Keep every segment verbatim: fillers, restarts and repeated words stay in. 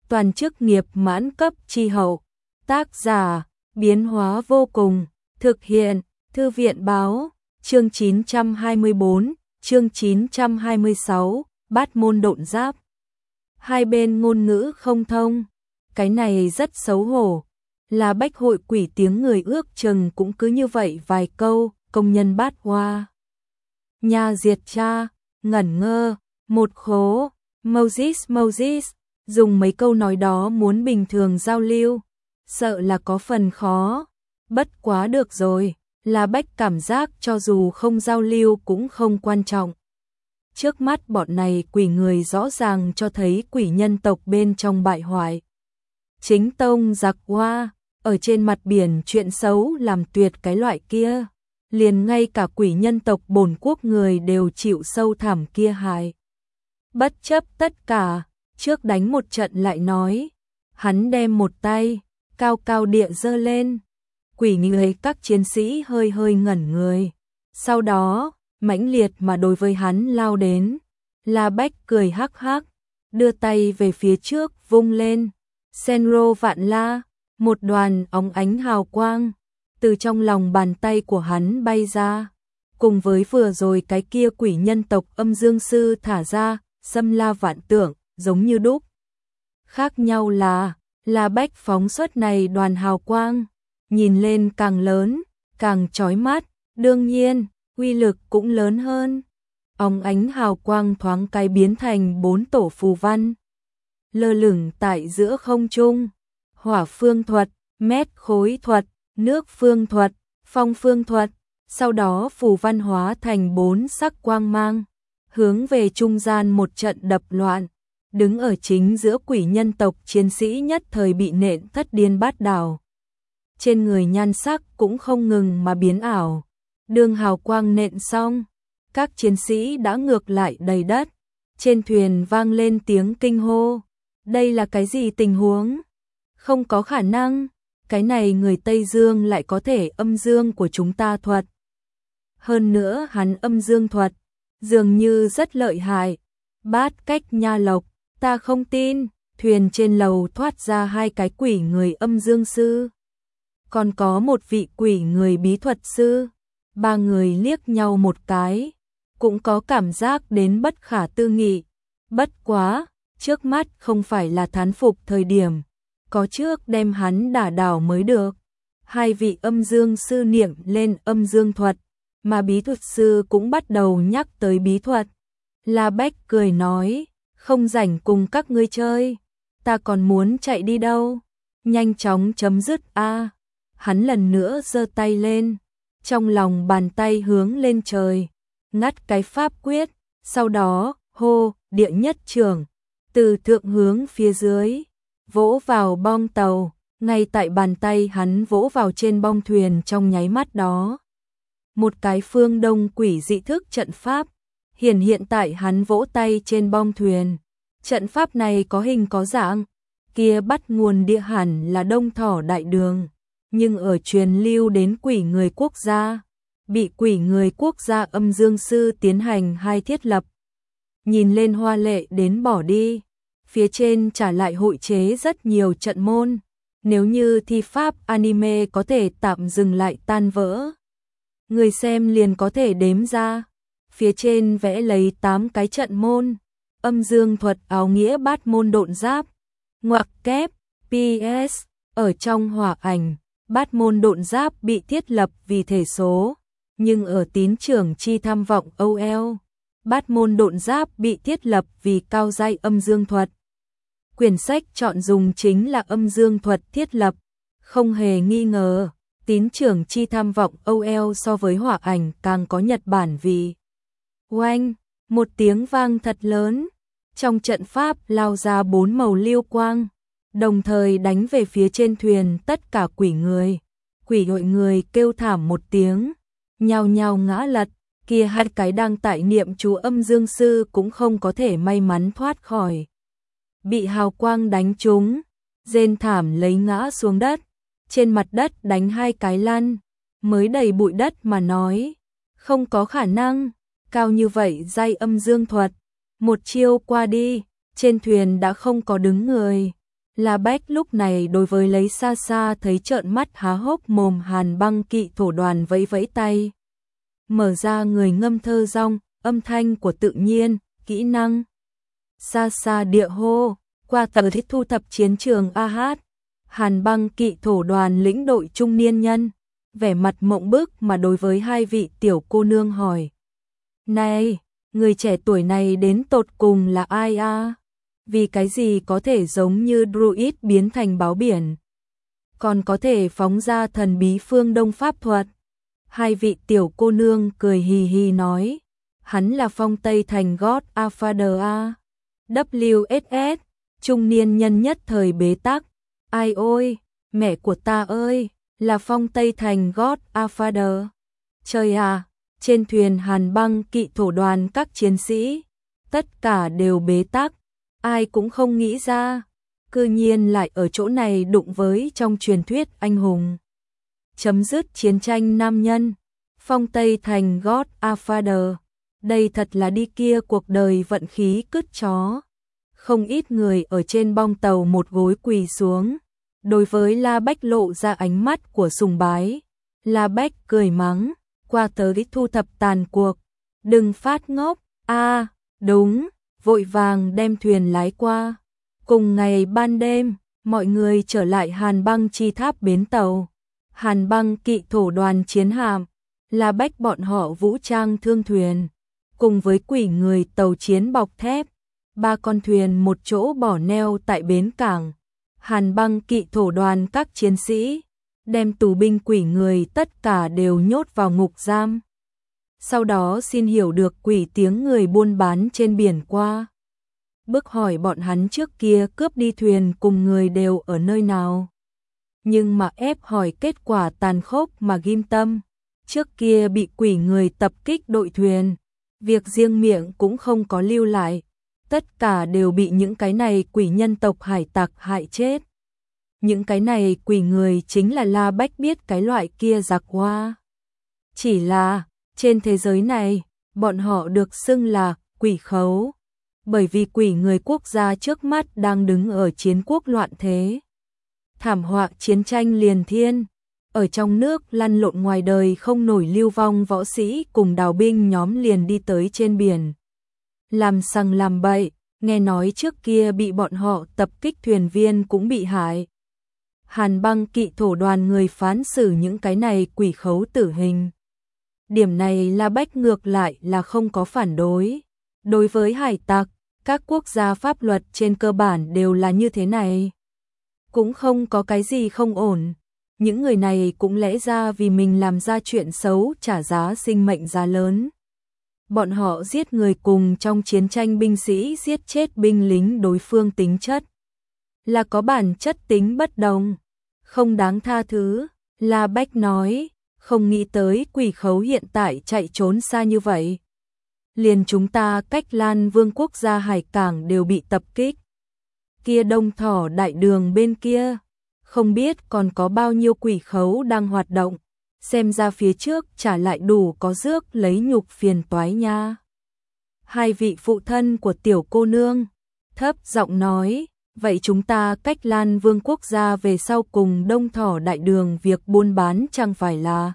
toàn chức nghiệp mãn cấp chi hậu. Tác giả, biến hóa vô cùng, thực hiện, Thư viện báo, chương chín trăm hai mươi bốn, chương chín trăm hai mươi sáu, Bát môn độn giáp. Hai bên ngôn ngữ không thông, cái này rất xấu hổ. Là Bách hội quỷ tiếng người ước chừng cũng cứ như vậy vài câu, công nhân bát hoa. Nhà diệt cha, ngẩn ngơ, một khố, Moses Moses, dùng mấy câu nói đó muốn bình thường giao lưu, sợ là có phần khó, bất quá được rồi, là Bách cảm giác cho dù không giao lưu cũng không quan trọng. Trước mắt bọn này quỷ người rõ ràng cho thấy quỷ nhân tộc bên trong bại hoại. Chính tông giặc hoa, ở trên mặt biển chuyện xấu làm tuyệt cái loại kia, liền ngay cả quỷ nhân tộc bổn quốc người đều chịu sâu thảm kia hại. Bất chấp tất cả, trước đánh một trận lại nói, hắn đem một tay, cao cao địa giơ lên, quỷ người các chiến sĩ hơi hơi ngẩn người, sau đó, mãnh liệt mà đối với hắn lao đến, La Bách cười hắc hắc, đưa tay về phía trước vung lên, Senro vạn la, một đoàn óng ánh hào quang, từ trong lòng bàn tay của hắn bay ra, cùng với vừa rồi cái kia quỷ nhân tộc âm dương sư thả ra, xâm la vạn tượng, giống như đúc. Khác nhau là, La Bách phóng xuất này đoàn hào quang, nhìn lên càng lớn, càng chói mắt, đương nhiên, uy lực cũng lớn hơn. Óng ánh hào quang thoáng cái biến thành bốn tổ phù văn, lơ lửng tại giữa không trung, hỏa phương thuật, mét khối thuật, nước phương thuật, phong phương thuật, sau đó phù văn hóa thành bốn sắc quang mang, hướng về trung gian một trận đập loạn, đứng ở chính giữa quỷ nhân tộc chiến sĩ nhất thời bị nện thất điên bát đảo. Trên người nhan sắc cũng không ngừng mà biến ảo, đường hào quang nện xong, các chiến sĩ đã ngược lại đầy đất, trên thuyền vang lên tiếng kinh hô, đây là cái gì tình huống? Không có khả năng, cái này người Tây Dương lại có thể âm dương của chúng ta thuật. Hơn nữa hắn âm dương thuật, dường như rất lợi hại, bát cách nha lộc, ta không tin, thuyền trên lầu thoát ra hai cái quỷ người âm dương sư. Còn có một vị quỷ người bí thuật sư, ba người liếc nhau một cái, cũng có cảm giác đến bất khả tư nghị, bất quá, trước mắt không phải là thán phục thời điểm, có trước đem hắn đả đảo mới được. Hai vị âm dương sư niệm lên âm dương thuật, mà bí thuật sư cũng bắt đầu nhắc tới bí thuật. La Bách cười nói, không rảnh cùng các ngươi chơi, ta còn muốn chạy đi đâu, nhanh chóng chấm dứt a. Hắn lần nữa giơ tay lên, trong lòng bàn tay hướng lên trời, ngắt cái pháp quyết, sau đó, hô, địa nhất trưởng, từ thượng hướng phía dưới, vỗ vào bong tàu, ngay tại bàn tay hắn vỗ vào trên bong thuyền trong nháy mắt đó. Một cái phương đông quỷ dị thức trận pháp, hiển hiện tại hắn vỗ tay trên bong thuyền. Trận pháp này có hình có dạng, kia bắt nguồn địa hẳn là Đông Thỏ Đại Đường, nhưng ở truyền lưu đến quỷ người quốc gia, bị quỷ người quốc gia âm dương sư tiến hành hai thiết lập. Nhìn lên hoa lệ đến bỏ đi, phía trên trả lại hội chế rất nhiều trận môn, nếu như thi pháp anime có thể tạm dừng lại tan vỡ. Người xem liền có thể đếm ra, phía trên vẽ lấy tám cái trận môn, âm dương thuật áo nghĩa bát môn độn giáp, ngoặc kép, pê ét, ở trong hỏa ảnh, bát môn độn giáp bị thiết lập vì thể số, nhưng ở tín trưởng chi tham vọng o lờ, bát môn độn giáp bị thiết lập vì cao giai âm dương thuật. Quyển sách chọn dùng chính là âm dương thuật thiết lập, không hề nghi ngờ, tín trưởng chi tham vọng o lờ so với hỏa ảnh càng có Nhật Bản vì. Oanh, một tiếng vang thật lớn, trong trận pháp lao ra bốn màu lưu quang, đồng thời đánh về phía trên thuyền tất cả quỷ người. Quỷ đội người kêu thảm một tiếng, nhao nhao ngã lật, kia hai cái đang tại niệm chú âm dương sư cũng không có thể may mắn thoát khỏi. Bị hào quang đánh trúng, rên thảm lấy ngã xuống đất, trên mặt đất đánh hai cái lăn, mới đầy bụi đất mà nói, không có khả năng, cao như vậy giai âm dương thuật, một chiêu qua đi, trên thuyền đã không có đứng người, La Bách lúc này đối với lấy xa xa thấy trợn mắt há hốc mồm Hàn Băng Kỵ thổ đoàn vẫy vẫy tay. Mở ra người ngâm thơ rong, âm thanh của tự nhiên, kỹ năng. Xa xa địa hô, qua tờ thích thu thập chiến trường a hát. Hàn Băng Kỵ thổ đoàn lĩnh đội trung niên nhân, vẻ mặt mộng bức mà đối với hai vị tiểu cô nương hỏi. Này, người trẻ tuổi này đến tột cùng là ai a? Vì cái gì có thể giống như druid biến thành báo biển? Còn có thể phóng ra thần bí phương Đông pháp thuật? Hai vị tiểu cô nương cười hì hì nói. Hắn là Phong Tây Thành Godfather a. W S S, trung niên nhân nhất thời bế tắc. Ai ôi, mẹ của ta ơi, là Phong Tây Thành Godfather. Trời à, trên thuyền Hàn Băng Kỵ thổ đoàn các chiến sĩ, tất cả đều bế tắc, ai cũng không nghĩ ra, cư nhiên lại ở chỗ này đụng với trong truyền thuyết anh hùng. Chấm dứt chiến tranh nam nhân, Phong Tây Thành Godfather, đây thật là đi kia cuộc đời vận khí cứt chó. Không ít người ở trên bong tàu một gối quỳ xuống, đối với La Bách lộ ra ánh mắt của sùng bái. La Bách cười mắng, qua tới thu thập tàn cuộc, đừng phát ngốc, a à, đúng, vội vàng đem thuyền lái qua. Cùng ngày ban đêm, mọi người trở lại Hàn Băng chi tháp bến tàu. Hàn Băng Kỵ thổ đoàn chiến hạm, La Bách bọn họ vũ trang thương thuyền, cùng với quỷ người tàu chiến bọc thép, ba con thuyền một chỗ bỏ neo tại bến cảng. Hàn Băng Kỵ thổ đoàn các chiến sĩ đem tù binh quỷ người tất cả đều nhốt vào ngục giam. Sau đó xin hiểu được quỷ tiếng người buôn bán trên biển qua. Bức hỏi bọn hắn trước kia cướp đi thuyền cùng người đều ở nơi nào. Nhưng mà ép hỏi kết quả tàn khốc mà ghim tâm. Trước kia bị quỷ người tập kích đội thuyền, việc riêng miệng cũng không có lưu lại. Tất cả đều bị những cái này quỷ nhân tộc hải tặc hại chết. Những cái này quỷ người chính là La Bách biết cái loại kia giặc hoa. Chỉ là, trên thế giới này, bọn họ được xưng là quỷ khấu. Bởi vì quỷ người quốc gia trước mắt đang đứng ở chiến quốc loạn thế. Thảm họa chiến tranh liền thiên. Ở trong nước lăn lộn ngoài đời không nổi lưu vong võ sĩ cùng đào binh nhóm liền đi tới trên biển. Làm sằng làm bậy, nghe nói trước kia bị bọn họ tập kích thuyền viên cũng bị hại. Hàn Băng Kỵ thổ đoàn người phán xử những cái này quỷ khấu tử hình. Điểm này La Bách ngược lại là không có phản đối. Đối với hải tặc, các quốc gia pháp luật trên cơ bản đều là như thế này. Cũng không có cái gì không ổn. Những người này cũng lẽ ra vì mình làm ra chuyện xấu trả giá sinh mệnh giá lớn. Bọn họ giết người cùng trong chiến tranh binh sĩ giết chết binh lính đối phương tính chất. Là có bản chất tính bất đồng. Không đáng tha thứ. La Bách nói, không nghĩ tới quỷ khấu hiện tại chạy trốn xa như vậy. Liền chúng ta cách Lan Vương quốc gia hải cảng đều bị tập kích. Kia Đông Thỏ đại đường bên kia, không biết còn có bao nhiêu quỷ khấu đang hoạt động. Xem ra phía trước trả lại đủ có rước lấy nhục phiền toái nha. Hai vị phụ thân của tiểu cô nương thấp giọng nói, vậy chúng ta cách Lan Vương quốc gia về sau cùng Đông Thỏ đại đường việc buôn bán chẳng phải là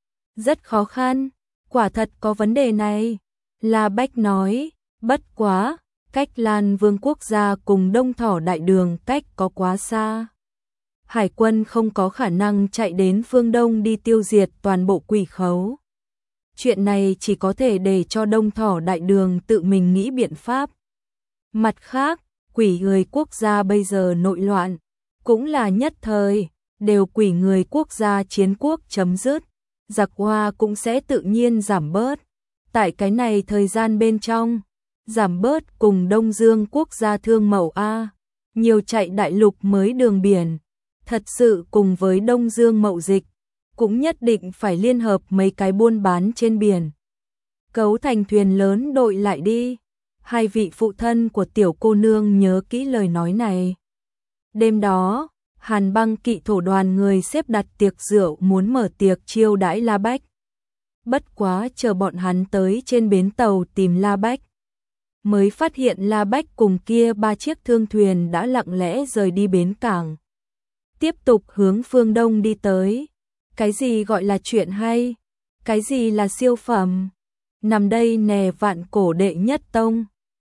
rất khó khăn, quả thật có vấn đề này. La Bách nói, bất quá, cách Lan Vương quốc gia cùng Đông Thỏ đại đường cách có quá xa. Hải quân không có khả năng chạy đến phương Đông đi tiêu diệt toàn bộ quỷ khấu. Chuyện này chỉ có thể để cho Đông Thỏ đại đường tự mình nghĩ biện pháp. Mặt khác, quỷ người quốc gia bây giờ nội loạn, cũng là nhất thời, đều quỷ người quốc gia chiến quốc chấm dứt, giặc hoa cũng sẽ tự nhiên giảm bớt. Tại cái này thời gian bên trong, giảm bớt cùng Đông Dương quốc gia thương mậu A, nhiều chạy đại lục mới đường biển. Thật sự cùng với Đông Dương mậu dịch, cũng nhất định phải liên hợp mấy cái buôn bán trên biển. Cấu thành thuyền lớn đội lại đi. Hai vị phụ thân của tiểu cô nương nhớ kỹ lời nói này. Đêm đó, Hàn Băng Kỵ thổ đoàn người xếp đặt tiệc rượu muốn mở tiệc chiêu đãi La Bách. Bất quá chờ bọn hắn tới trên bến tàu tìm La Bách. mới phát hiện La Bách cùng kia ba chiếc thương thuyền đã lặng lẽ rời đi bến cảng. Tiếp tục hướng phương đông đi tới. Cái gì gọi là chuyện hay? Cái gì là siêu phẩm? Nằm đây nè vạn cổ đệ nhất tông.